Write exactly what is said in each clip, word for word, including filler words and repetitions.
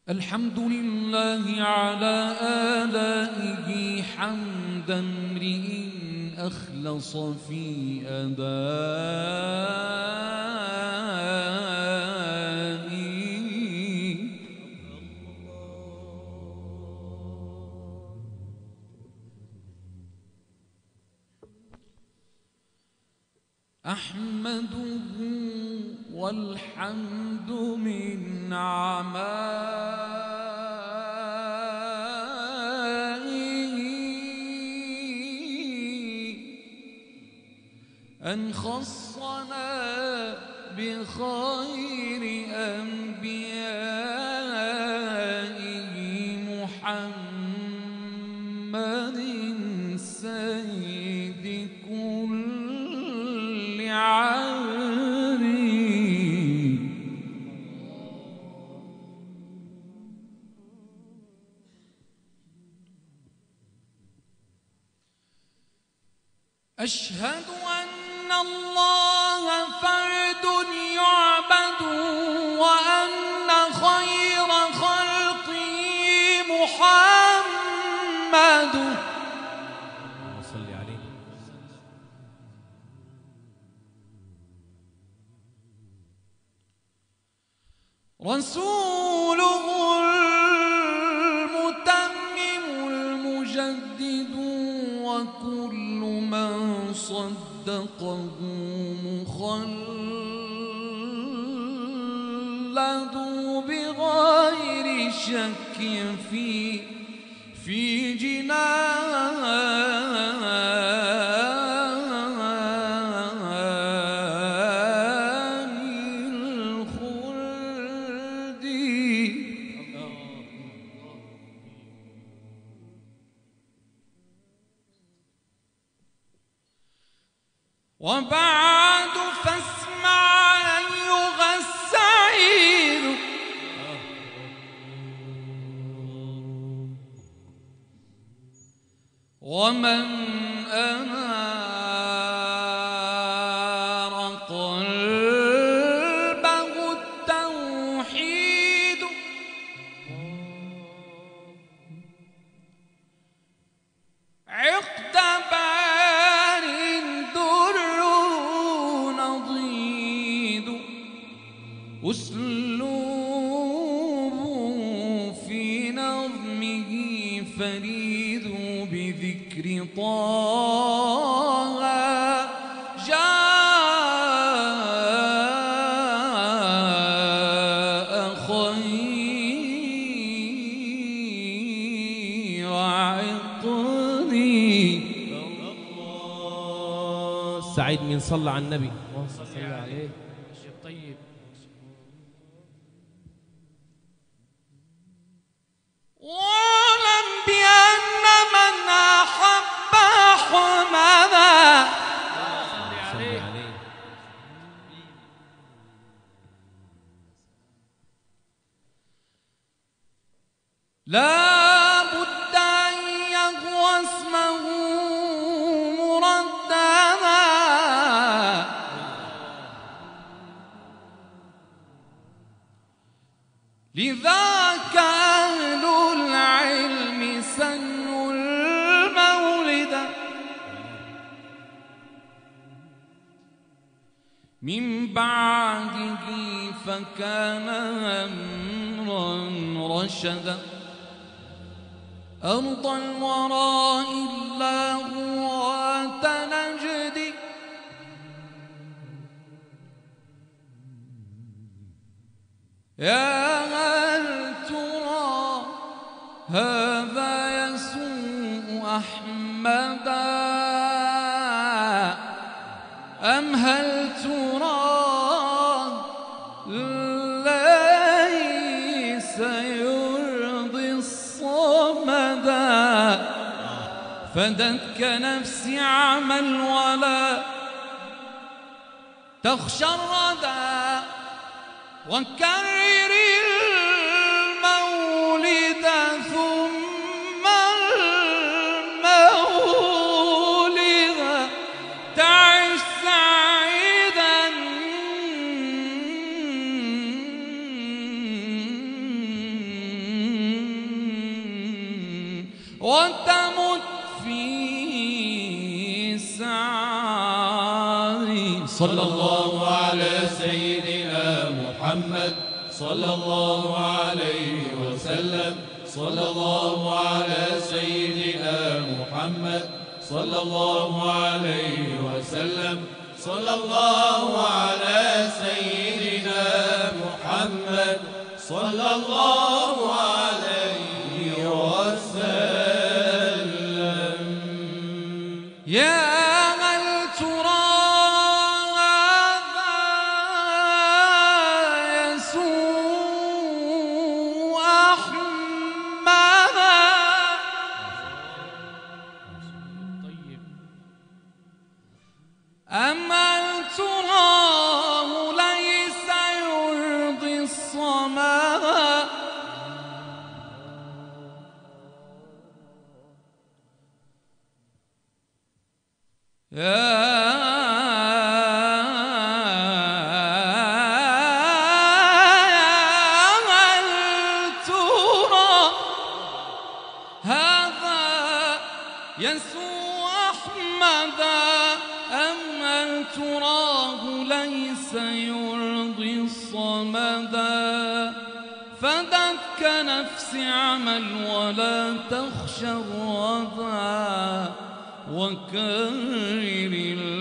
الحمد لله على آلائه حمد امرئ أخلص في أدائه. أحمده والحمد من عمائه أن خصنا بخير أنبيائه محمد سيد كل عاري. أشهد أن الله فرد يعبد وأن خير خلقه محمد صل عليه. رسوله المتمم المجدد وكل من صدقه مخلد بغير شك في في جنان الخلد. وبعد فاسمع أيها السعيد ومن أنار قلبه التوحيد عقد بار در نضيد أسلوب في نظمه فريد بذكر طه جاء خير عقدي. سعيد من صلى على النبي صلى عليه. طيب واعلم بأن من أحب أحمدا صلى عليه لا بد أن يهوى اسمه مرددا لذاك أهل العلم سنوا المولد من بعده فكان أمرا رشدا. أرض الورى إلا هو تنجدي يا هل ترى هذا يسوء أحمدا أم هل ترى ليس يرضي الصمدا. فدتك نفسي عمل ولا تخشى الردى وكرر المولد ثم المولد تعش سعيدا وتمت في سعادي. صلى الله على سيدنا محمد صلى الله عليه وسلم. صلى الله على سيدنا محمد صلى الله عليه وسلم. صلى الله على سيدنا محمد صلى الله عليه وسلم. يا هل ترى هذا يسوع أحمد أم هل تراه ليس يرضي الصمد يا هل ترى هذا يسوع أحمد أم هل تراه ليس يرضي الصمد فدك نفسي عمل ولا تخشى الرضا وكرر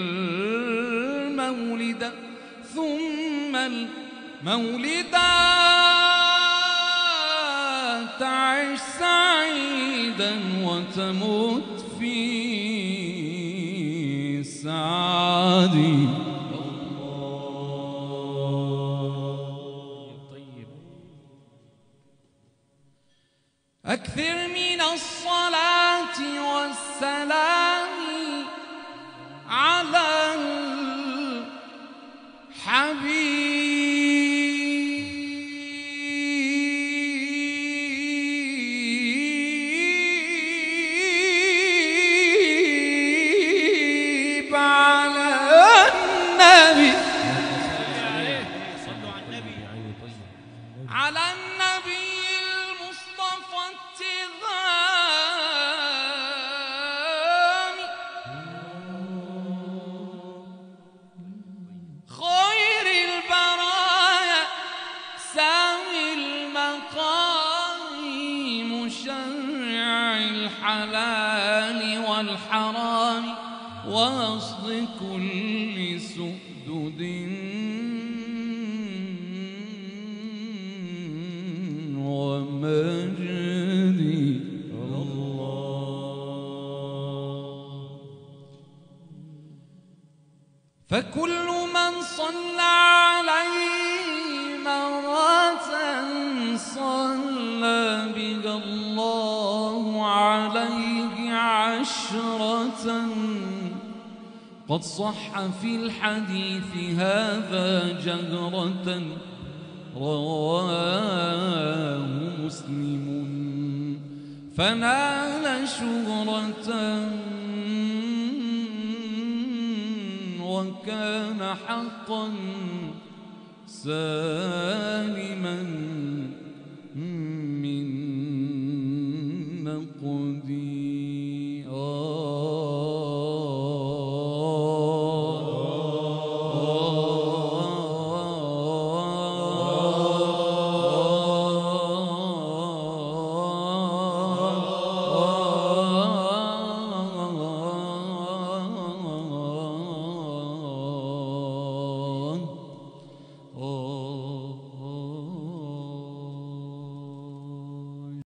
المولد ثم المولد تعش سعيدا وتموت في سعادي. أكثر من الصلاة والسلام على الحبيب على النبي على النبي المصطفى التغام خير البرايا سامي المقام مشرع الحلال والحرام وأصل كل سؤدد ومجدي. فكل من صلى عليه مرة صلى بها الله عليه عشرة. قد صح في الحديث هذا جهرة رواه مسلم فنال شهرة وكان حقا سالما